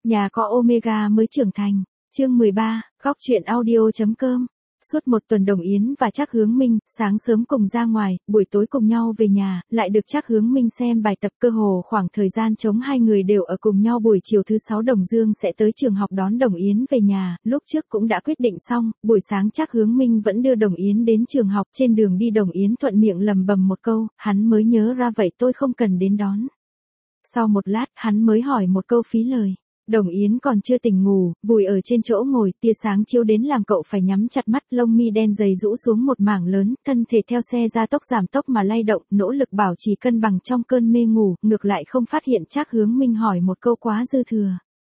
Nhà có Omega mới trưởng thành. Chương 13, góc truyện audio.com. Suốt một tuần Đồng Yến và Trác Hướng Minh, sáng sớm cùng ra ngoài, buổi tối cùng nhau về nhà, lại được Trác Hướng Minh xem bài tập, cơ hồ khoảng thời gian trống hai người đều ở cùng nhau. Buổi chiều thứ 6 Đồng Dương sẽ tới trường học đón Đồng Yến về nhà, lúc trước cũng đã quyết định xong, buổi sáng Trác Hướng Minh vẫn đưa Đồng Yến đến trường học. Trên đường đi Đồng Yến thuận miệng lầm bầm một câu, hắn mới nhớ ra vậy tôi không cần đến đón. Sau một lát, hắn mới hỏi một câu phí lời. Đồng Yến còn chưa tỉnh ngủ, vùi ở trên chỗ ngồi, tia sáng chiếu đến làm cậu phải nhắm chặt mắt, lông mi đen dày rũ xuống một mảng lớn, thân thể theo xe gia tốc giảm tốc mà lay động, nỗ lực bảo trì cân bằng trong cơn mê ngủ, ngược lại không phát hiện Trác Hướng Minh hỏi một câu quá dư thừa.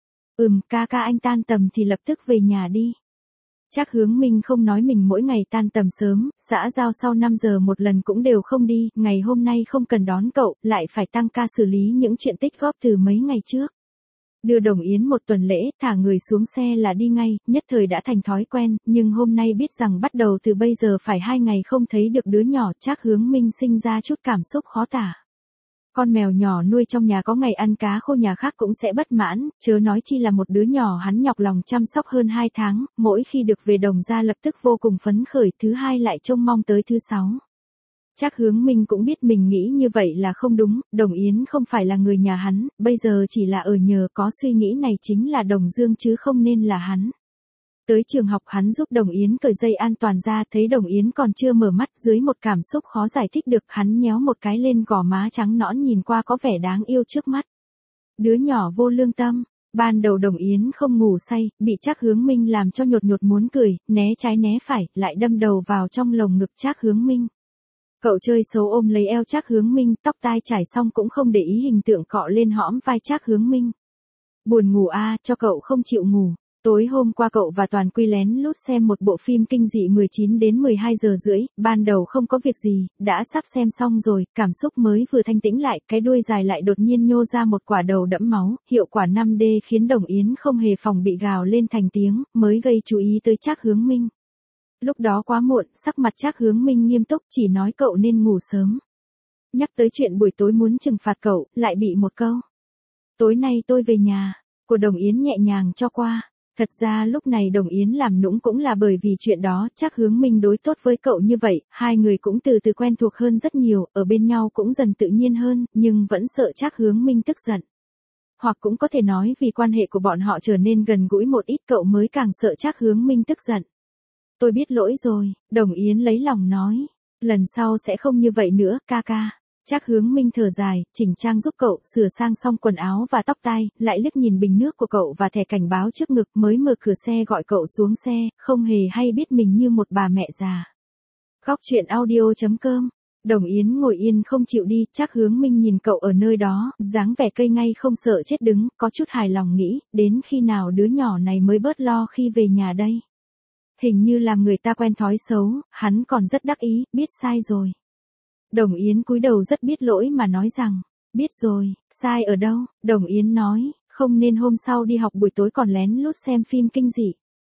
Ca anh tan tầm thì lập tức về nhà đi. Trác Hướng Minh không nói mình mỗi ngày tan tầm sớm, xã giao sau 5 giờ một lần cũng đều không đi, ngày hôm nay không cần đón cậu, lại phải tăng ca xử lý những chuyện tích góp từ mấy ngày trước. Đưa Đồng Yến một tuần lễ, thả người xuống xe là đi ngay, nhất thời đã thành thói quen, nhưng hôm nay biết rằng bắt đầu từ bây giờ phải 2 ngày không thấy được đứa nhỏ, Trác Hướng Minh sinh ra chút cảm xúc khó tả. Con mèo nhỏ nuôi trong nhà có ngày ăn cá khô nhà khác cũng sẽ bất mãn, chớ nói chi là một đứa nhỏ hắn nhọc lòng chăm sóc hơn 2 tháng, mỗi khi được về Đồng gia lập tức vô cùng phấn khởi, thứ hai lại trông mong tới thứ 6. Trác Hướng Minh cũng biết mình nghĩ như vậy là không đúng, Đồng Yến không phải là người nhà hắn, bây giờ chỉ là ở nhờ, có suy nghĩ này chính là Đồng Dương chứ không nên là hắn. Tới trường học hắn giúp Đồng Yến cởi dây an toàn ra, thấy Đồng Yến còn chưa mở mắt, dưới một cảm xúc khó giải thích được, hắn nhéo một cái lên gò má trắng nõn nhìn qua có vẻ đáng yêu trước mắt. Đứa nhỏ vô lương tâm. Ban đầu Đồng Yến không ngủ say, bị Trác Hướng Minh làm cho nhột nhột muốn cười, né trái né phải, lại đâm đầu vào trong lồng ngực Trác Hướng Minh. Cậu chơi xấu ôm lấy eo Trác Hướng Minh, tóc tai trải xong cũng không để ý hình tượng cọ lên hõm vai Trác Hướng Minh. Buồn ngủ cho cậu không chịu ngủ. Tối hôm qua cậu và Toàn Quy lén lút xem một bộ phim kinh dị 19 đến 12 giờ rưỡi, ban đầu không có việc gì, đã sắp xem xong rồi, cảm xúc mới vừa thanh tĩnh lại, cái đuôi dài lại đột nhiên nhô ra một quả đầu đẫm máu, hiệu quả 5D khiến Đồng Yến không hề phòng bị gào lên thành tiếng, mới gây chú ý tới Trác Hướng Minh. Lúc đó quá muộn, sắc mặt Trác Hướng Minh nghiêm túc, chỉ nói cậu nên ngủ sớm. Nhắc tới chuyện buổi tối muốn trừng phạt cậu, lại bị một câu. Tối nay tôi về nhà, của Đồng Yến nhẹ nhàng cho qua. Thật ra lúc này Đồng Yến làm nũng cũng là bởi vì chuyện đó, Trác Hướng Minh đối tốt với cậu như vậy, hai người cũng từ từ quen thuộc hơn rất nhiều, ở bên nhau cũng dần tự nhiên hơn, nhưng vẫn sợ Trác Hướng Minh tức giận. Hoặc cũng có thể nói vì quan hệ của bọn họ trở nên gần gũi một ít, cậu mới càng sợ Trác Hướng Minh tức giận. Tôi biết lỗi rồi, Đồng Yến lấy lòng nói. Lần sau sẽ không như vậy nữa, ca. Trác Hướng Minh thở dài, chỉnh trang giúp cậu, sửa sang xong quần áo và tóc tai, lại liếc nhìn bình nước của cậu và thẻ cảnh báo trước ngực, mới mở cửa xe gọi cậu xuống xe, không hề hay biết mình như một bà mẹ già. Góc truyện audio.com. Đồng Yến ngồi yên không chịu đi, Trác Hướng Minh nhìn cậu ở nơi đó, dáng vẻ cây ngay không sợ chết đứng, có chút hài lòng nghĩ, đến khi nào đứa nhỏ này mới bớt lo khi về nhà đây. Hình như làm người ta quen thói xấu, hắn còn rất đắc ý, biết sai rồi. Đồng Yến cúi đầu rất biết lỗi mà nói rằng, biết rồi, sai ở đâu? Đồng Yến nói, không nên hôm sau đi học buổi tối còn lén lút xem phim kinh dị.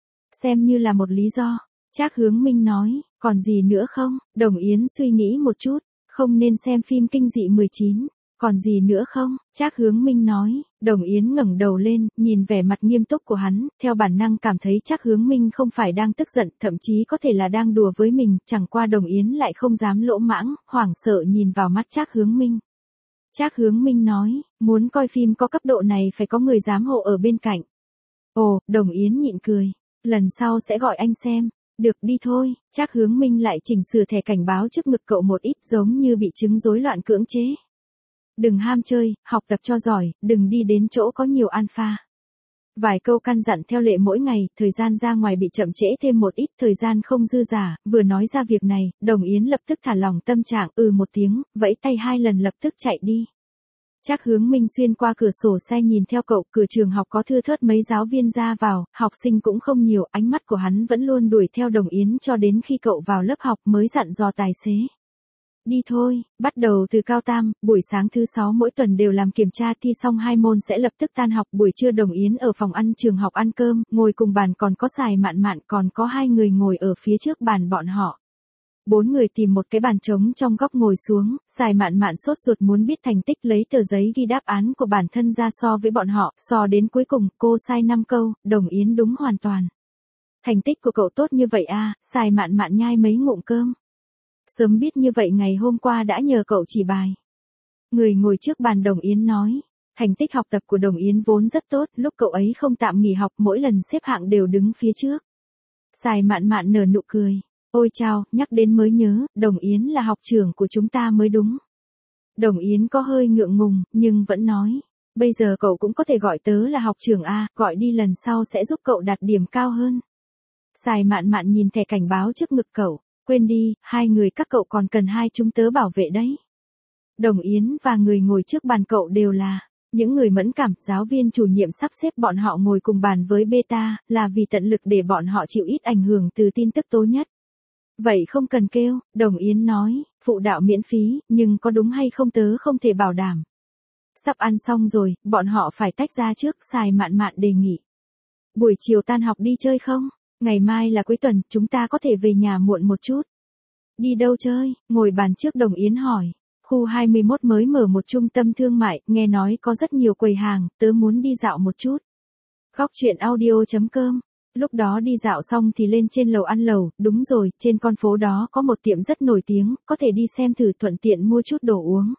Xem như là một lý do. Trác Hướng Minh nói, còn gì nữa không? Đồng Yến suy nghĩ một chút, không nên xem phim kinh dị 19. Còn gì nữa không? Trác Hướng Minh nói. Đồng Yến ngẩng đầu lên, nhìn vẻ mặt nghiêm túc của hắn, theo bản năng cảm thấy Trác Hướng Minh không phải đang tức giận, thậm chí có thể là đang đùa với mình, chẳng qua Đồng Yến lại không dám lỗ mãng, hoảng sợ nhìn vào mắt Trác Hướng Minh. Trác Hướng Minh nói, muốn coi phim có cấp độ này phải có người giám hộ ở bên cạnh. Ồ, Đồng Yến nhịn cười, lần sau sẽ gọi anh xem. Được đi thôi. Trác Hướng Minh lại chỉnh sửa thẻ cảnh báo trước ngực cậu một ít, giống như bị chứng rối loạn cưỡng chế. Đừng ham chơi, học tập cho giỏi, đừng đi đến chỗ có nhiều alpha. Vài câu căn dặn theo lệ mỗi ngày, thời gian ra ngoài bị chậm trễ thêm một ít, thời gian không dư giả, vừa nói ra việc này, Đồng Yến lập tức thả lỏng tâm trạng, một tiếng, vẫy tay 2 lần lập tức chạy đi. Trác Hướng Minh xuyên qua cửa sổ xe nhìn theo cậu, cửa trường học có thưa thớt mấy giáo viên ra vào, học sinh cũng không nhiều, ánh mắt của hắn vẫn luôn đuổi theo Đồng Yến cho đến khi cậu vào lớp học mới dặn dò tài xế. Đi thôi, bắt đầu từ cao tam, buổi sáng thứ 6 mỗi tuần đều làm kiểm tra thi xong 2 môn sẽ lập tức tan học. Buổi trưa Đồng Yến ở phòng ăn trường học ăn cơm, ngồi cùng bàn còn có Sài Mạn Mạn, còn có 2 người ngồi ở phía trước bàn bọn họ. Bốn người tìm một cái bàn trống trong góc ngồi xuống, Sài Mạn Mạn sốt ruột muốn biết thành tích, lấy tờ giấy ghi đáp án của bản thân ra so với bọn họ, so đến cuối cùng, cô sai 5 câu, Đồng Yến đúng hoàn toàn. Thành tích của cậu tốt như vậy à, Sài Mạn Mạn nhai mấy ngụm cơm. Sớm biết như vậy ngày hôm qua đã nhờ cậu chỉ bài. Người ngồi trước bàn Đồng Yến nói, thành tích học tập của Đồng Yến vốn rất tốt, lúc cậu ấy không tạm nghỉ học mỗi lần xếp hạng đều đứng phía trước. Sài Mạn Mạn nở nụ cười. Ôi chao, nhắc đến mới nhớ, Đồng Yến là học trưởng của chúng ta mới đúng. Đồng Yến có hơi ngượng ngùng, nhưng vẫn nói. Bây giờ cậu cũng có thể gọi tớ là học trưởng à, gọi đi lần sau sẽ giúp cậu đạt điểm cao hơn. Sài Mạn Mạn nhìn thẻ cảnh báo trước ngực cậu. Quên đi, hai người các cậu còn cần hai chúng tớ bảo vệ đấy. Đồng Yến và người ngồi trước bàn cậu đều là những người mẫn cảm, giáo viên chủ nhiệm sắp xếp bọn họ ngồi cùng bàn với beta, là vì tận lực để bọn họ chịu ít ảnh hưởng từ tin tức tố nhất. Vậy không cần kêu, Đồng Yến nói, phụ đạo miễn phí, nhưng có đúng hay không tớ không thể bảo đảm. Sắp ăn xong rồi, bọn họ phải tách ra trước, Sài Mạn Mạn đề nghị. Buổi chiều tan học đi chơi không? Ngày mai là cuối tuần, chúng ta có thể về nhà muộn một chút. Đi đâu chơi? Ngồi bàn trước Đồng Yến hỏi. Khu 21 mới mở một trung tâm thương mại, nghe nói có rất nhiều quầy hàng, tớ muốn đi dạo một chút. Góc chuyện audio.com. Lúc đó đi dạo xong thì lên trên lầu ăn lẩu, đúng rồi, trên con phố đó có một tiệm rất nổi tiếng, có thể đi xem thử thuận tiện mua chút đồ uống.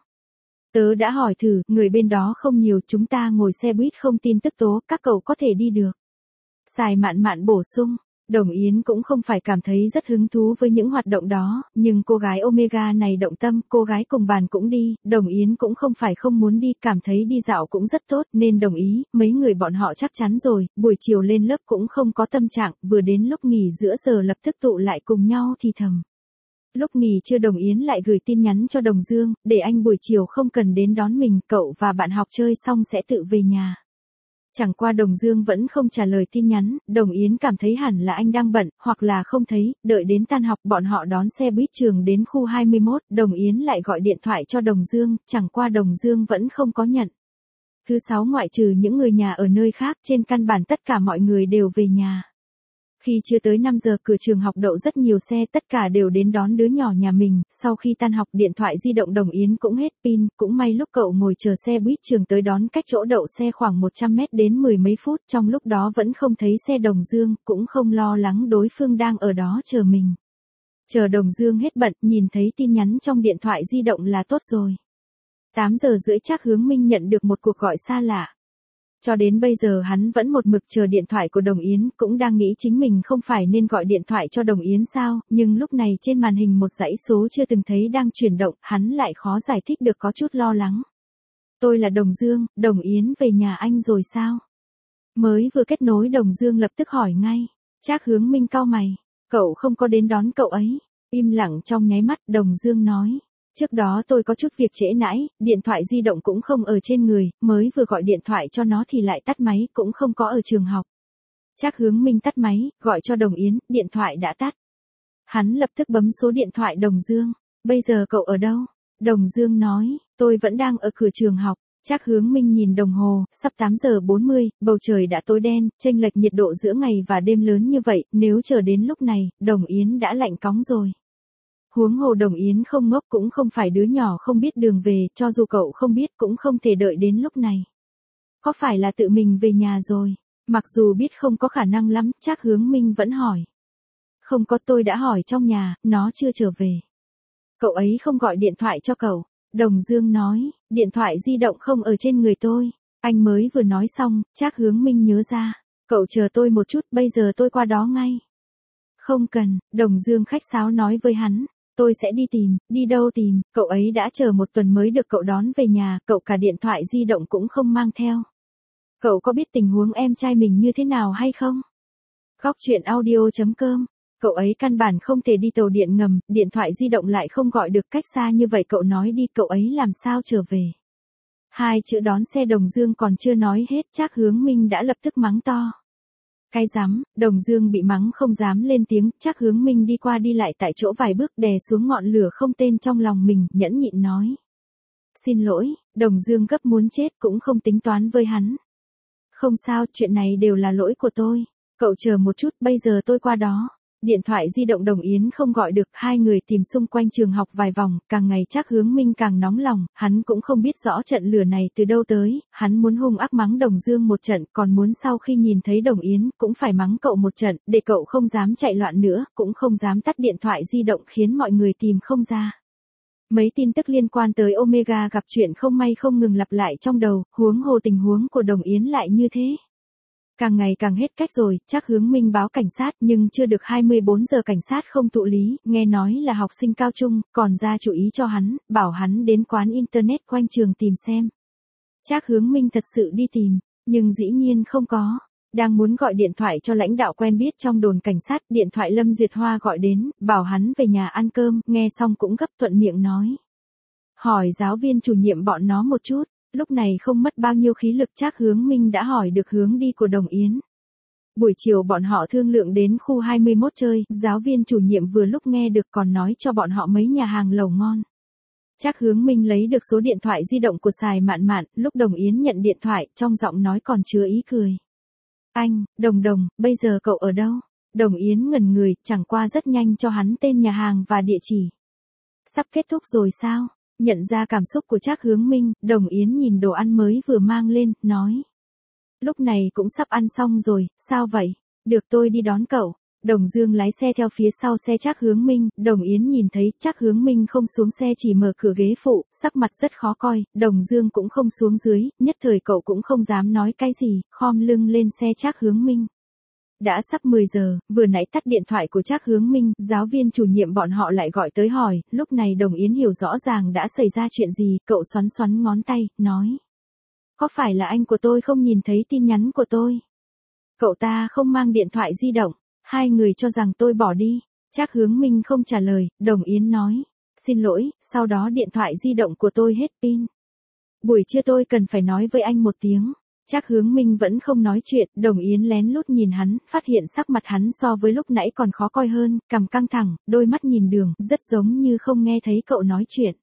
Tớ đã hỏi thử, người bên đó không nhiều, chúng ta ngồi xe buýt không tin tức tố, các cậu có thể đi được. Sài Mạn Mạn bổ sung. Đồng Yến cũng không phải cảm thấy rất hứng thú với những hoạt động đó, nhưng cô gái Omega này động tâm, cô gái cùng bàn cũng đi, Đồng Yến cũng không phải không muốn đi, cảm thấy đi dạo cũng rất tốt nên đồng ý, mấy người bọn họ chắc chắn rồi, buổi chiều lên lớp cũng không có tâm trạng, vừa đến lúc nghỉ giữa giờ lập tức tụ lại cùng nhau thì thầm. Lúc nghỉ trưa Đồng Yến lại gửi tin nhắn cho Đồng Dương, để anh buổi chiều không cần đến đón mình, cậu và bạn học chơi xong sẽ tự về nhà. Chẳng qua Đồng Dương vẫn không trả lời tin nhắn, Đồng Yến cảm thấy hẳn là anh đang bận, hoặc là không thấy, đợi đến tan học bọn họ đón xe buýt trường đến khu 21, Đồng Yến lại gọi điện thoại cho Đồng Dương, chẳng qua Đồng Dương vẫn không có nhận. Thứ sáu ngoại trừ những người nhà ở nơi khác, trên căn bản tất cả mọi người đều về nhà. Khi chưa tới 5 giờ cửa trường học đậu rất nhiều xe, tất cả đều đến đón đứa nhỏ nhà mình, sau khi tan học điện thoại di động Đồng Yến cũng hết pin, cũng may lúc cậu ngồi chờ xe buýt trường tới đón cách chỗ đậu xe khoảng 100 mét đến 10 mấy phút, trong lúc đó vẫn không thấy xe Đồng Dương, cũng không lo lắng đối phương đang ở đó chờ mình. Chờ Đồng Dương hết bận, nhìn thấy tin nhắn trong điện thoại di động là tốt rồi. 8 giờ rưỡi Trác Hướng Minh nhận được một cuộc gọi xa lạ. Cho đến bây giờ hắn vẫn một mực chờ điện thoại của Đồng Yến, cũng đang nghĩ chính mình không phải nên gọi điện thoại cho Đồng Yến sao, nhưng lúc này trên màn hình một dãy số chưa từng thấy đang chuyển động, hắn lại khó giải thích được, có chút lo lắng. Tôi là Đồng Dương, Đồng Yến về nhà anh rồi sao? Mới vừa kết nối Đồng Dương lập tức hỏi ngay. Trác Hướng Minh cau mày, cậu không có đến đón cậu ấy. Im lặng trong nháy mắt, Đồng Dương nói. Trước đó tôi có chút việc trễ nãi, điện thoại di động cũng không ở trên người, mới vừa gọi điện thoại cho nó thì lại tắt máy, cũng không có ở trường học. Trác Hướng Minh tắt máy, gọi cho Đồng Yến, điện thoại đã tắt. Hắn lập tức bấm số điện thoại Đồng Dương. Bây giờ cậu ở đâu? Đồng Dương nói, tôi vẫn đang ở cửa trường học. Trác Hướng Minh nhìn đồng hồ, sắp 8 giờ 40, bầu trời đã tối đen, chênh lệch nhiệt độ giữa ngày và đêm lớn như vậy, nếu chờ đến lúc này, Đồng Yến đã lạnh cóng rồi. Huống hồ Đồng Yến không ngốc, cũng không phải đứa nhỏ không biết đường về, cho dù cậu không biết cũng không thể đợi đến lúc này. Có phải là tự mình về nhà rồi? Mặc dù biết không có khả năng lắm, Trác Hướng Minh vẫn hỏi. Không có, tôi đã hỏi trong nhà, nó chưa trở về. Cậu ấy không gọi điện thoại cho cậu. Đồng Dương nói, điện thoại di động không ở trên người tôi. Anh mới vừa nói xong, Trác Hướng Minh nhớ ra. Cậu chờ tôi một chút, bây giờ tôi qua đó ngay. Không cần, Đồng Dương khách sáo nói với hắn. Tôi sẽ đi tìm, đi đâu tìm, cậu ấy đã chờ một tuần mới được cậu đón về nhà, cậu cả điện thoại di động cũng không mang theo. Cậu có biết tình huống em trai mình như thế nào hay không? Góc chuyện audio.com. Cậu ấy căn bản không thể đi tàu điện ngầm, điện thoại di động lại không gọi được, cách xa như vậy cậu nói đi, cậu ấy làm sao trở về? Hai chữ đón xe Đồng Dương còn chưa nói hết, Trác Hướng Minh đã lập tức mắng to. Cái rắm, Đồng Dương bị mắng không dám lên tiếng, Trác Hướng Minh đi qua đi lại tại chỗ vài bước, đè xuống ngọn lửa không tên trong lòng mình, nhẫn nhịn nói. Xin lỗi, Đồng Dương gấp muốn chết cũng không tính toán với hắn. Không sao, chuyện này đều là lỗi của tôi. Cậu chờ một chút, bây giờ tôi qua đó. Điện thoại di động Đồng Yến không gọi được, hai người tìm xung quanh trường học vài vòng, càng ngày Trác Hướng Minh càng nóng lòng, hắn cũng không biết rõ trận lửa này từ đâu tới, hắn muốn hung ác mắng Đồng Dương một trận, còn muốn sau khi nhìn thấy Đồng Yến, cũng phải mắng cậu một trận, để cậu không dám chạy loạn nữa, cũng không dám tắt điện thoại di động khiến mọi người tìm không ra. Mấy tin tức liên quan tới Omega gặp chuyện không may không ngừng lặp lại trong đầu, huống hồ tình huống của Đồng Yến lại như thế. Càng ngày càng hết cách rồi, Trác Hướng Minh báo cảnh sát nhưng chưa được 24 giờ cảnh sát không thụ lý, nghe nói là học sinh cao trung, còn ra chủ ý cho hắn, bảo hắn đến quán internet quanh trường tìm xem. Trác Hướng Minh thật sự đi tìm, nhưng dĩ nhiên không có. Đang muốn gọi điện thoại cho lãnh đạo quen biết trong đồn cảnh sát, điện thoại Lâm Duyệt Hoa gọi đến, bảo hắn về nhà ăn cơm, nghe xong cũng gấp thuận miệng nói. Hỏi giáo viên chủ nhiệm bọn nó một chút. Lúc này không mất bao nhiêu khí lực, Trác Hướng Minh đã hỏi được hướng đi của Đồng Yến. Buổi chiều bọn họ thương lượng đến khu 21 chơi, giáo viên chủ nhiệm vừa lúc nghe được còn nói cho bọn họ mấy nhà hàng lẩu ngon. Trác Hướng Minh lấy được số điện thoại di động của Sài Mạn Mạn, lúc Đồng Yến nhận điện thoại, trong giọng nói còn chứa ý cười. Anh, Đồng, bây giờ cậu ở đâu? Đồng Yến ngẩn người, chẳng qua rất nhanh cho hắn tên nhà hàng và địa chỉ. Sắp kết thúc rồi sao? Nhận ra cảm xúc của Trác Hướng Minh, Đồng Yến nhìn đồ ăn mới vừa mang lên, nói. Lúc này cũng sắp ăn xong rồi, sao vậy? Được tôi đi đón cậu. Đồng Dương lái xe theo phía sau xe Trác Hướng Minh, Đồng Yến nhìn thấy Trác Hướng Minh không xuống xe chỉ mở cửa ghế phụ, sắc mặt rất khó coi, Đồng Dương cũng không xuống dưới, nhất thời cậu cũng không dám nói cái gì, khom lưng lên xe Trác Hướng Minh. Đã sắp 10 giờ, vừa nãy tắt điện thoại của Trác Hướng Minh, giáo viên chủ nhiệm bọn họ lại gọi tới hỏi, lúc này Đồng Yến hiểu rõ ràng đã xảy ra chuyện gì, cậu xoắn xoắn ngón tay, nói. Có phải là anh của tôi không nhìn thấy tin nhắn của tôi? Cậu ta không mang điện thoại di động, hai người cho rằng tôi bỏ đi. Trác Hướng Minh không trả lời, Đồng Yến nói. Xin lỗi, sau đó điện thoại di động của tôi hết pin. Buổi trưa tôi cần phải nói với anh một tiếng. Trác Hướng Minh vẫn không nói chuyện, Đồng Yến lén lút nhìn hắn, phát hiện sắc mặt hắn so với lúc nãy còn khó coi hơn, cằm căng thẳng, đôi mắt nhìn đường, rất giống như không nghe thấy cậu nói chuyện.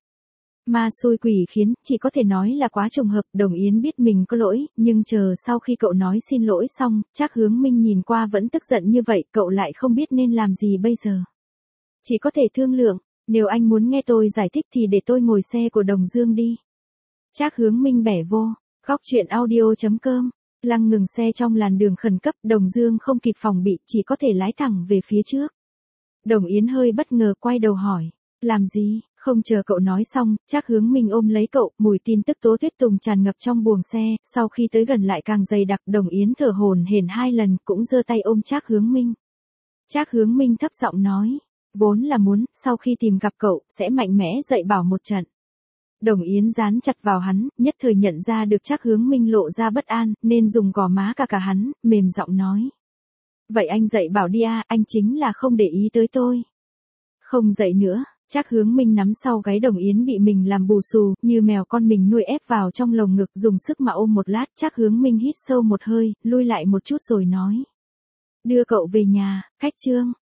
Ma xui quỷ khiến, chỉ có thể nói là quá trùng hợp, Đồng Yến biết mình có lỗi, nhưng chờ sau khi cậu nói xin lỗi xong, Trác Hướng Minh nhìn qua vẫn tức giận như vậy, cậu lại không biết nên làm gì bây giờ. Chỉ có thể thương lượng, nếu anh muốn nghe tôi giải thích thì để tôi ngồi xe của Đồng Dương đi. Trác Hướng Minh bẻ vô. Góc truyện audio.com, Lăng ngừng xe trong làn đường khẩn cấp, Đồng Dương không kịp phòng bị, chỉ có thể lái thẳng về phía trước. Đồng Yến hơi bất ngờ quay đầu hỏi, làm gì? Không chờ cậu nói xong, Trác Hướng Minh ôm lấy cậu, mùi tin tức Tố Tuyết Tùng tràn ngập trong buồng xe, sau khi tới gần lại càng dày đặc, Đồng Yến thở hổn hển 2 lần, cũng giơ tay ôm Trác Hướng Minh. Trác Hướng Minh thấp giọng nói, vốn là muốn, sau khi tìm gặp cậu, sẽ mạnh mẽ dạy bảo một trận. Đồng Yến dán chặt vào hắn, nhất thời nhận ra được Trác Hướng Minh lộ ra bất an, nên dùng gò má cả hắn, mềm giọng nói. Vậy anh dạy bảo đi à, anh chính là không để ý tới tôi. Không dạy nữa, Trác Hướng Minh nắm sau gáy Đồng Yến bị mình làm bù xù, như mèo con mình nuôi ép vào trong lồng ngực, dùng sức mà ôm một lát, Trác Hướng Minh hít sâu một hơi, lui lại một chút rồi nói. Đưa cậu về nhà, cách chương.